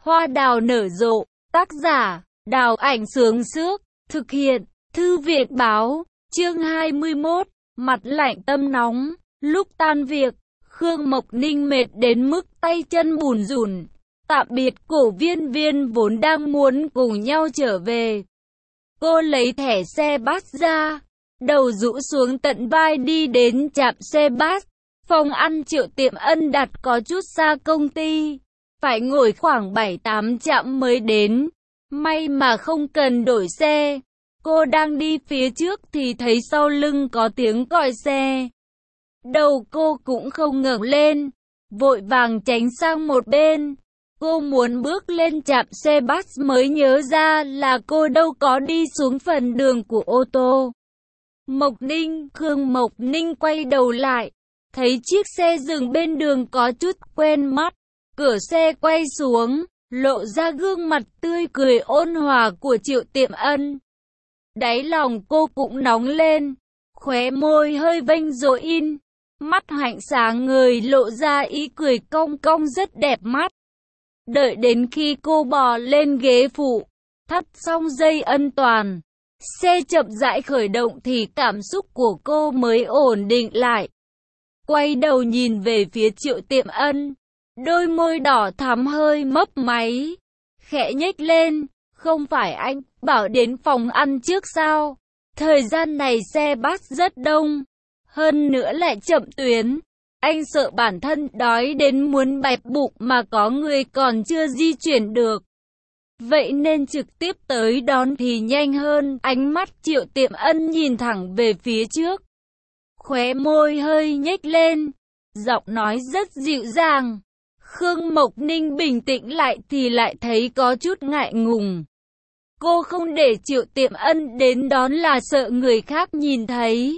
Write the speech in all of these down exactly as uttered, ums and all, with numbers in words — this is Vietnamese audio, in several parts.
Hoa đào nở rộ, tác giả, Đào Ảnh Sướng Sước, thực hiện, Thư viện Báo, chương hai mươi mốt, mặt lạnh tâm nóng, lúc tan việc, Khương Mộc Ninh mệt đến mức tay chân bùn rùn, tạm biệt Cổ Viên Viên vốn đang muốn cùng nhau trở về. Cô lấy thẻ xe bus ra, đầu rũ xuống tận vai đi đến trạm xe bus, phòng ăn Triệu Tiệm Ân đặt có chút xa công ty, phải ngồi khoảng bảy tám trạm mới đến, may mà không cần đổi xe. Cô đang đi phía trước thì thấy sau lưng có tiếng còi xe. Đầu cô cũng không ngẩng lên, vội vàng tránh sang một bên. Cô muốn bước lên trạm xe bus mới nhớ ra là cô đâu có đi xuống phần đường của ô tô. Mộc Ninh, Khương Mộc Ninh quay đầu lại, thấy chiếc xe dừng bên đường có chút quen mắt. Cửa xe quay xuống, lộ ra gương mặt tươi cười ôn hòa của Triệu Tiệm Ân. Đáy lòng cô cũng nóng lên, khóe môi hơi vênh dội in, mắt hạnh sáng người lộ ra ý cười cong cong rất đẹp mắt. Đợi đến khi cô bò lên ghế phụ, thắt xong dây an toàn, xe chậm rãi khởi động thì cảm xúc của cô mới ổn định lại. Quay đầu nhìn về phía Triệu Tiệm Ân, đôi môi đỏ thắm hơi mấp máy, khẽ nhếch lên. Không phải anh bảo đến phòng ăn trước sao? Thời gian này xe bus rất đông, hơn nữa lại chậm tuyến. Anh sợ bản thân đói đến muốn bẹp bụng mà có người còn chưa di chuyển được. Vậy nên trực tiếp tới đón thì nhanh hơn. Ánh mắt Triệu Tiệm Ân nhìn thẳng về phía trước, khóe môi hơi nhếch lên, giọng nói rất dịu dàng. Khương Mộc Ninh bình tĩnh lại thì lại thấy có chút ngại ngùng. Cô không để Triệu Tiệm Ân đến đón là sợ người khác nhìn thấy.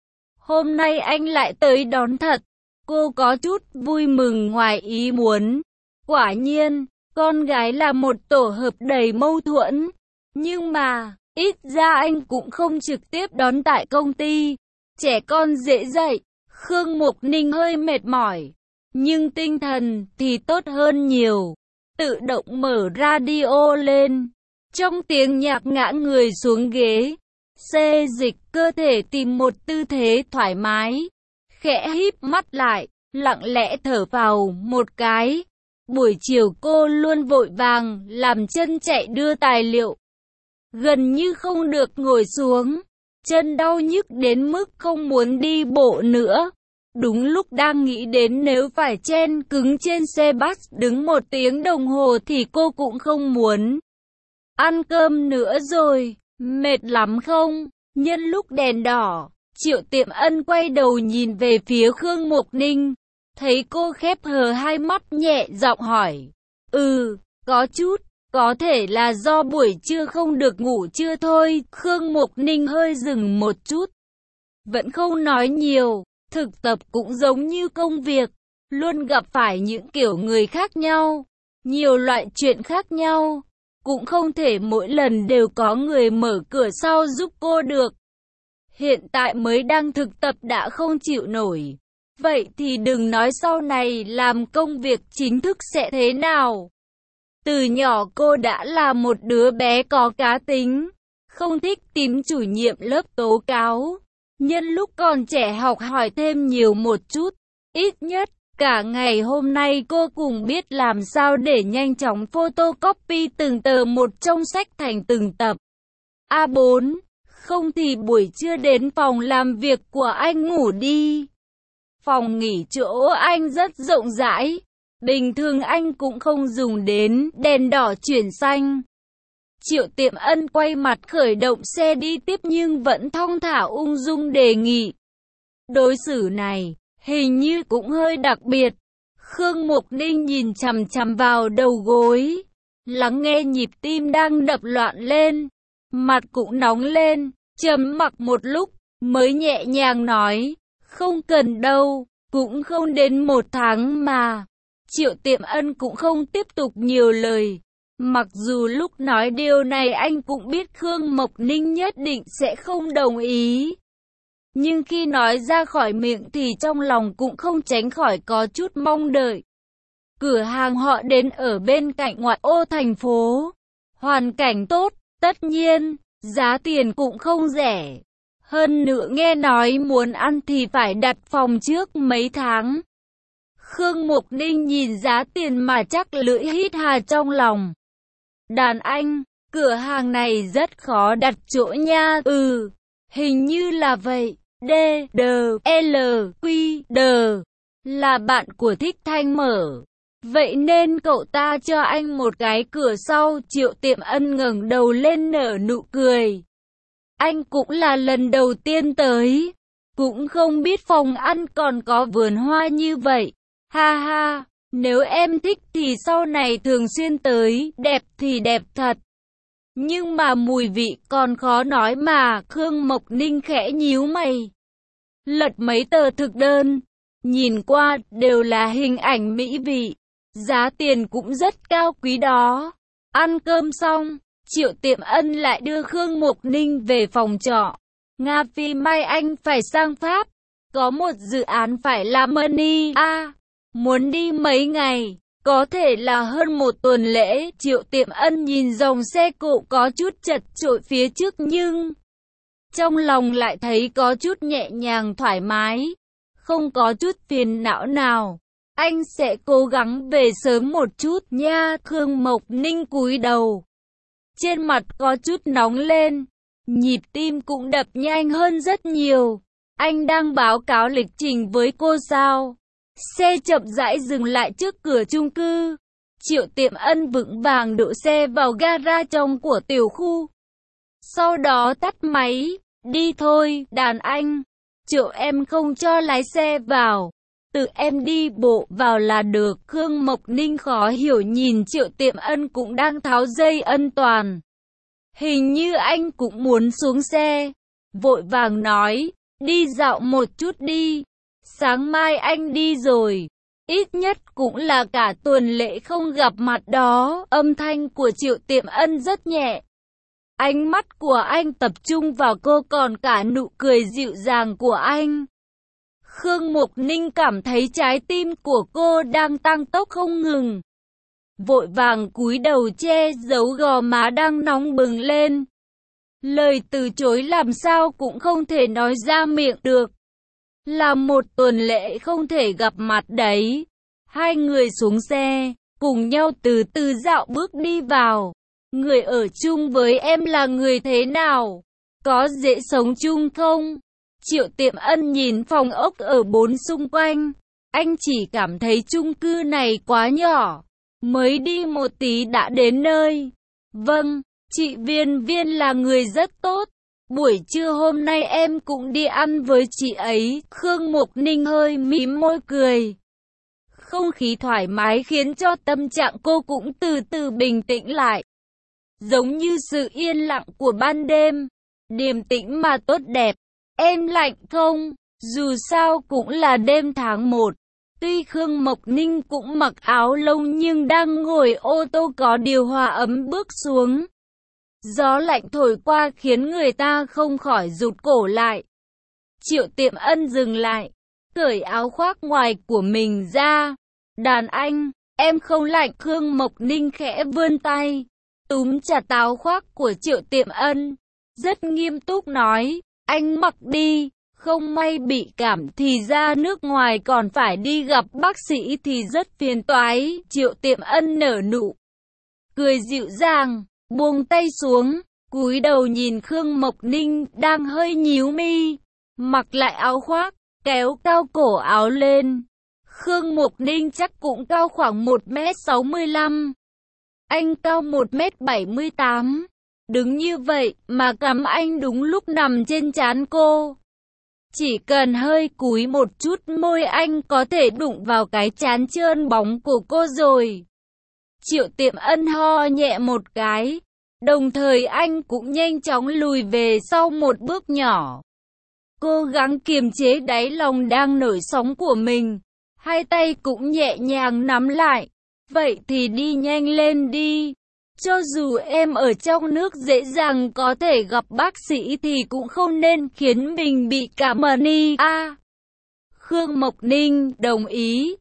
Hôm nay anh lại tới đón thật. Cô có chút vui mừng ngoài ý muốn. Quả nhiên, con gái là một tổ hợp đầy mâu thuẫn. Nhưng mà, ít ra anh cũng không trực tiếp đón tại công ty. Trẻ con dễ dạy. Khương Mộc Ninh hơi mệt mỏi, nhưng tinh thần thì tốt hơn nhiều. Tự động mở radio lên. Trong tiếng nhạc ngã người xuống ghế, xê dịch cơ thể tìm một tư thế thoải mái, khẽ híp mắt lại, lặng lẽ thở vào một cái. Buổi chiều cô luôn vội vàng, làm chân chạy đưa tài liệu. Gần như không được ngồi xuống, chân đau nhức đến mức không muốn đi bộ nữa. Đúng lúc đang nghĩ đến nếu phải chen cứng trên xe bus đứng một tiếng đồng hồ thì cô cũng không muốn ăn cơm nữa rồi. Mệt lắm không? Nhân lúc đèn đỏ, Triệu Tiệm Ân quay đầu nhìn về phía Khương Mộc Ninh, thấy cô khép hờ hai mắt nhẹ giọng hỏi. Ừ, có chút, có thể là do buổi trưa không được ngủ trưa thôi. Khương Mộc Ninh hơi dừng một chút, vẫn không nói nhiều. Thực tập cũng giống như công việc, luôn gặp phải những kiểu người khác nhau, nhiều loại chuyện khác nhau. Cũng không thể mỗi lần đều có người mở cửa sau giúp cô được. Hiện tại mới đang thực tập đã không chịu nổi. Vậy thì đừng nói sau này làm công việc chính thức sẽ thế nào. Từ nhỏ cô đã là một đứa bé có cá tính, không thích tìm chủ nhiệm lớp tố cáo. Nhân lúc còn trẻ học hỏi thêm nhiều một chút, ít nhất. Cả ngày hôm nay cô cùng biết làm sao để nhanh chóng photocopy từng tờ một trong sách thành từng tập a bốn, không thì buổi trưa đến phòng làm việc của anh ngủ đi. Phòng nghỉ chỗ anh rất rộng rãi, bình thường anh cũng không dùng đến, đèn đỏ chuyển xanh. Triệu Tiệm Ân quay mặt khởi động xe đi tiếp nhưng vẫn thong thả ung dung đề nghị. Đối xử này hình như cũng hơi đặc biệt. Khương Mộc Ninh nhìn chằm chằm vào đầu gối, lắng nghe nhịp tim đang đập loạn lên, mặt cũng nóng lên, trầm mặc một lúc, mới nhẹ nhàng nói, không cần đâu, cũng không đến một tháng mà. Triệu Tiệm Ân cũng không tiếp tục nhiều lời, mặc dù lúc nói điều này anh cũng biết Khương Mộc Ninh nhất định sẽ không đồng ý. Nhưng khi nói ra khỏi miệng thì trong lòng cũng không tránh khỏi có chút mong đợi. Cửa hàng họ đến ở bên cạnh ngoại ô thành phố. Hoàn cảnh tốt, tất nhiên, giá tiền cũng không rẻ. Hơn nữa nghe nói muốn ăn thì phải đặt phòng trước mấy tháng. Khương Mục Ninh nhìn giá tiền mà chắc lưỡi hít hà trong lòng. Đàn anh, cửa hàng này rất khó đặt chỗ nha. Ừ, hình như là vậy. D, D, L, Q, D là bạn của Thích Thanh mở. Vậy nên cậu ta cho anh một cái cửa sau. Triệu Tiệm Ân ngẩng đầu lên nở nụ cười. Anh cũng là lần đầu tiên tới. Cũng không biết phòng ăn còn có vườn hoa như vậy. Ha ha, nếu em thích thì sau này thường xuyên tới, đẹp thì đẹp thật. Nhưng mà mùi vị còn khó nói mà. Khương Mộc Ninh khẽ nhíu mày. Lật mấy tờ thực đơn, nhìn qua đều là hình ảnh mỹ vị. Giá tiền cũng rất cao quý đó. Ăn cơm xong, Triệu Tiệm Ân lại đưa Khương Mộc Ninh về phòng trọ. Nga Phi mai anh phải sang Pháp. Có một dự án phải làm money. À, muốn đi mấy ngày, có thể là hơn một tuần lễ. Triệu Tiệm Ân nhìn dòng xe cộ có chút chật chội phía trước nhưng trong lòng lại thấy có chút nhẹ nhàng thoải mái. Không có chút phiền não nào. Anh sẽ cố gắng về sớm một chút nha. Khương Mộc Ninh cúi đầu. Trên mặt có chút nóng lên. Nhịp tim cũng đập nhanh hơn rất nhiều. Anh đang báo cáo lịch trình với cô sao? Xe chậm rãi dừng lại trước cửa chung cư. Triệu Tiệm Ân vững vàng đỗ xe vào gara trong của tiểu khu. Sau đó tắt máy. Đi thôi, đàn anh. Triệu em không cho lái xe vào. Tự em đi bộ vào là được. Khương Mộc Ninh khó hiểu nhìn Triệu Tiệm Ân cũng đang tháo dây an toàn. Hình như anh cũng muốn xuống xe. Vội vàng nói, đi dạo một chút đi. Sáng mai anh đi rồi. Ít nhất cũng là cả tuần lễ không gặp mặt đó. Âm thanh của Triệu Tiệm Ân rất nhẹ. Ánh mắt của anh tập trung vào cô còn cả nụ cười dịu dàng của anh. Khương Mộc Ninh cảm thấy trái tim của cô đang tăng tốc không ngừng. Vội vàng cúi đầu che giấu gò má đang nóng bừng lên. Lời từ chối làm sao cũng không thể nói ra miệng được. Là một tuần lễ không thể gặp mặt đấy. Hai người xuống xe, cùng nhau từ từ dạo bước đi vào. Người ở chung với em là người thế nào? Có dễ sống chung không? Triệu Tiệm Ân nhìn phòng ốc ở bốn xung quanh. Anh chỉ cảm thấy chung cư này quá nhỏ. Mới đi một tí đã đến nơi. Vâng, chị Viên Viên là người rất tốt. Buổi trưa hôm nay em cũng đi ăn với chị ấy. Khương Mộc Ninh hơi mím môi cười. Không khí thoải mái khiến cho tâm trạng cô cũng từ từ bình tĩnh lại. Giống như sự yên lặng của ban đêm. Điềm tĩnh mà tốt đẹp. Em lạnh không? Dù sao cũng là đêm tháng một. Tuy Khương Mộc Ninh cũng mặc áo lông nhưng đang ngồi ô tô có điều hòa ấm bước xuống. Gió lạnh thổi qua khiến người ta không khỏi rụt cổ lại. Triệu Tiệm Ân dừng lại, cởi áo khoác ngoài của mình ra. Đàn anh, em không lạnh. Khương Mộc Ninh khẽ vươn tay, túm chặt áo khoác của Triệu Tiệm Ân. Rất nghiêm túc nói, anh mặc đi. Không may bị cảm thì ra nước ngoài còn phải đi gặp bác sĩ thì rất phiền toái. Triệu Tiệm Ân nở nụ cười dịu dàng, buông tay xuống, cúi đầu nhìn Khương Mộc Ninh đang hơi nhíu mi, mặc lại áo khoác, kéo cao cổ áo lên. Khương Mộc Ninh chắc cũng cao khoảng một mét sáu mươi lăm. Anh cao một mét bảy mươi tám. Đứng như vậy mà cằm anh đúng lúc nằm trên trán cô. Chỉ cần hơi cúi một chút môi anh có thể đụng vào cái trán trơn bóng của cô rồi. Triệu Tiệm Ân ho nhẹ một cái. Đồng thời anh cũng nhanh chóng lùi về sau một bước nhỏ. Cố gắng kiềm chế đáy lòng đang nổi sóng của mình. Hai tay cũng nhẹ nhàng nắm lại. Vậy thì đi nhanh lên đi. Cho dù em ở trong nước dễ dàng có thể gặp bác sĩ thì cũng không nên khiến mình bị cảm ơn. À, Khương Mộc Ninh đồng ý.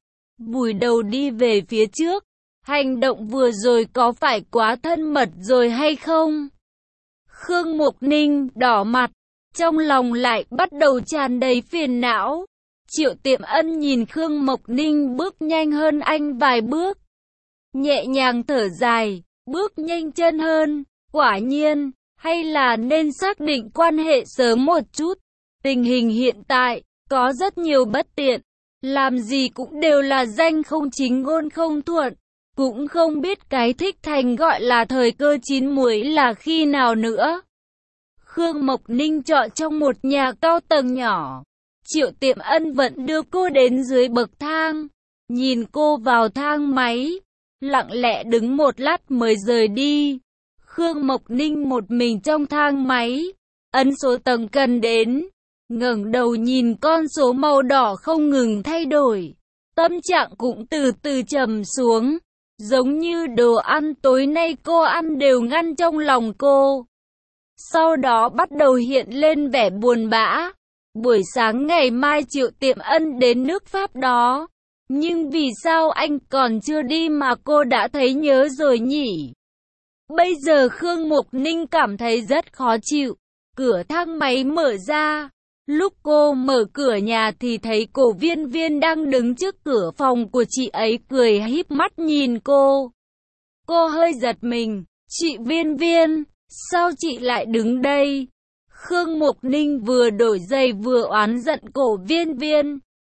vùi đầu đi về phía trước. Hành động vừa rồi có phải quá thân mật rồi hay không? Khương Mục Ninh đỏ mặt, trong lòng lại bắt đầu tràn đầy phiền não. Triệu Tiệm Ân nhìn Khương Mộc Ninh bước nhanh hơn anh vài bước. Nhẹ nhàng thở dài, bước nhanh chân hơn. Quả nhiên, hay là nên xác định quan hệ sớm một chút. Tình hình hiện tại, có rất nhiều bất tiện. Làm gì cũng đều là danh không chính ngôn không thuận. Cũng không biết cái thích thành gọi là thời cơ chín muồi là khi nào nữa. Khương Mộc Ninh trọ trong một nhà cao tầng nhỏ. Triệu Tiệm Ân vẫn đưa cô đến dưới bậc thang. Nhìn cô vào thang máy, lặng lẽ đứng một lát mới rời đi. Khương Mộc Ninh một mình trong thang máy, ấn số tầng cần đến, ngẩng đầu nhìn con số màu đỏ không ngừng thay đổi. Tâm trạng cũng từ từ trầm xuống, giống như đồ ăn tối nay cô ăn đều ngăn trong lòng cô. Sau đó bắt đầu hiện lên vẻ buồn bã. Buổi sáng ngày mai Triệu Tiệm Ân đến nước Pháp đó. Nhưng vì sao anh còn chưa đi mà cô đã thấy nhớ rồi nhỉ? Bây giờ Khương Mục Ninh cảm thấy rất khó chịu. Cửa thang máy mở ra. Lúc cô mở cửa nhà thì thấy Cổ Viên Viên đang đứng trước cửa phòng của chị ấy cười híp mắt nhìn cô. Cô hơi giật mình. Chị Viên Viên, sao chị lại đứng đây? Khương Mục Ninh vừa đổi giày vừa oán giận Cổ Viên Viên.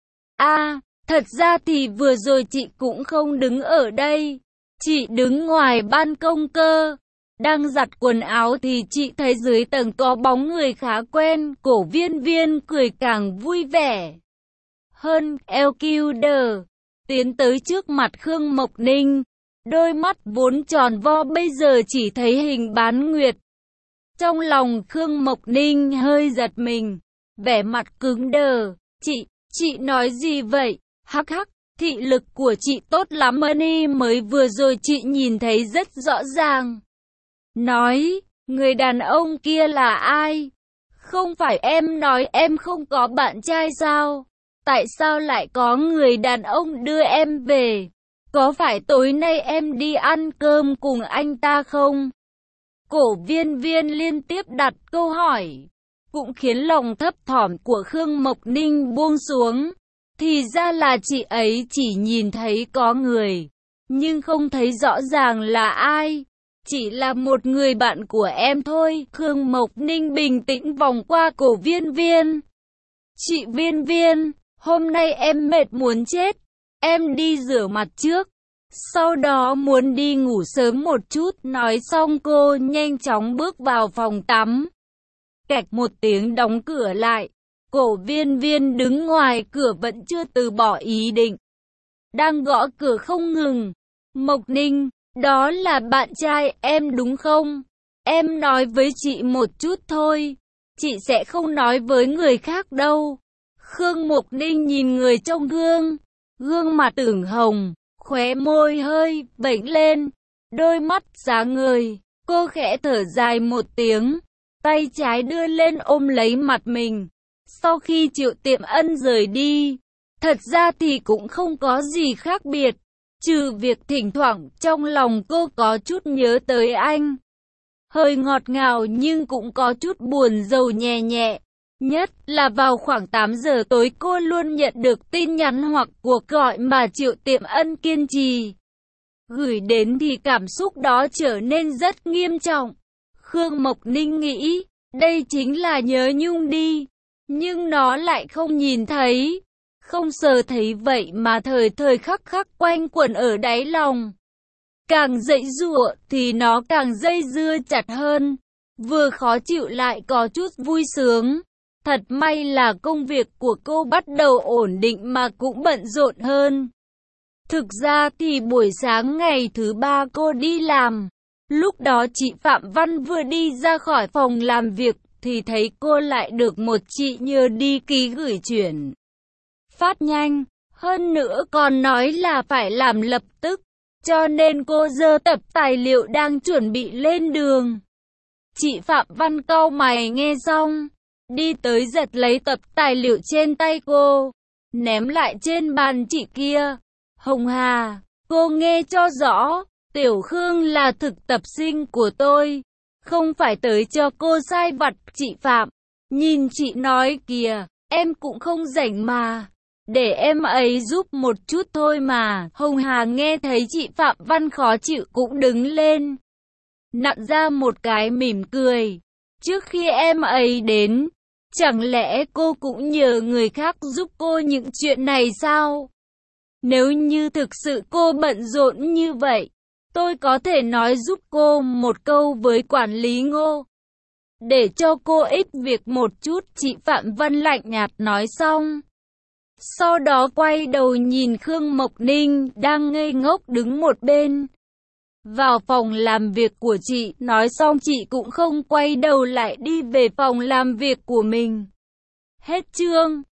À, thật ra thì vừa rồi chị cũng không đứng ở đây. Chị đứng ngoài ban công cơ. Đang giặt quần áo thì chị thấy dưới tầng có bóng người khá quen. Cổ Viên Viên cười càng vui vẻ hơn. lờ quy đê tiến tới trước mặt Khương Mộc Ninh. Đôi mắt vốn tròn vo bây giờ chỉ thấy hình bán nguyệt. Trong lòng Khương Mộc Ninh hơi giật mình, vẻ mặt cứng đờ. Chị, chị nói gì vậy? Hắc hắc, thị lực của chị tốt lắm Mani, mới vừa rồi chị nhìn thấy rất rõ ràng. Nói, người đàn ông kia là ai? Không phải em nói em không có bạn trai sao? Tại sao lại có người đàn ông đưa em về? Có phải tối nay em đi ăn cơm cùng anh ta không? Cổ Viên Viên liên tiếp đặt câu hỏi, cũng khiến lòng thấp thỏm của Khương Mộc Ninh buông xuống. Thì ra là chị ấy chỉ nhìn thấy có người, nhưng không thấy rõ ràng là ai. Chỉ là một người bạn của em thôi. Khương Mộc Ninh bình tĩnh vòng qua Cổ Viên Viên. Chị Viên Viên, hôm nay em mệt muốn chết. Em đi rửa mặt trước, sau đó muốn đi ngủ sớm một chút. Nói xong cô nhanh chóng bước vào phòng tắm. Kẹt một tiếng đóng cửa lại. Cổ Viên Viên đứng ngoài cửa vẫn chưa từ bỏ ý định. Đang gõ cửa không ngừng. Mộc Ninh, đó là bạn trai em đúng không? Em nói với chị một chút thôi. Chị sẽ không nói với người khác đâu. Khương Mộc Ninh nhìn người trong gương. Gương mặt ửng hồng, khóe môi hơi vểnh lên, đôi mắt sáng ngời. Cô khẽ thở dài một tiếng, tay trái đưa lên ôm lấy mặt mình. Sau khi Triệu Tiệm Ân rời đi, thật ra thì cũng không có gì khác biệt, trừ việc thỉnh thoảng trong lòng cô có chút nhớ tới anh. Hơi ngọt ngào nhưng cũng có chút buồn rầu nhẹ nhẹ. Nhất là vào khoảng tám giờ tối cô luôn nhận được tin nhắn hoặc cuộc gọi mà Triệu Tiệm Ân kiên trì gửi đến thì cảm xúc đó trở nên rất nghiêm trọng. Khương Mộc Ninh nghĩ, đây chính là nhớ nhung đi, nhưng nó lại không nhìn thấy, không sờ thấy vậy mà thời thời khắc khắc quanh quẩn ở đáy lòng. Càng dậy dụa thì nó càng dây dưa chặt hơn, vừa khó chịu lại có chút vui sướng. Thật may là công việc của cô bắt đầu ổn định mà cũng bận rộn hơn. Thực ra thì buổi sáng ngày thứ ba cô đi làm. Lúc đó chị Phạm Văn vừa đi ra khỏi phòng làm việc thì thấy cô lại được một chị nhờ đi ký gửi chuyển phát nhanh. Hơn nữa còn nói là phải làm lập tức. Cho nên cô giơ tập tài liệu đang chuẩn bị lên đường. Chị Phạm Văn cau mày nghe xong, đi tới giật lấy tập tài liệu trên tay cô, ném lại trên bàn chị kia. Hồng Hà, cô nghe cho rõ, Tiểu Khương là thực tập sinh của tôi, không phải tới cho cô sai vặt. Chị Phạm, nhìn chị nói kìa, em cũng không rảnh mà, để em ấy giúp một chút thôi mà. Hồng Hà nghe thấy chị Phạm Văn khó chịu cũng đứng lên, nặn ra một cái mỉm cười. Trước khi em ấy đến, chẳng lẽ cô cũng nhờ người khác giúp cô những chuyện này sao? Nếu như thực sự cô bận rộn như vậy, tôi có thể nói giúp cô một câu với quản lý Ngô, để cho cô ít việc một chút. Chị Phạm Văn lạnh nhạt nói xong, sau đó quay đầu nhìn Khương Mộc Ninh đang ngây ngốc đứng một bên. Vào phòng làm việc của chị, nói xong chị cũng không quay đầu lại đi về phòng làm việc của mình. Hết chương.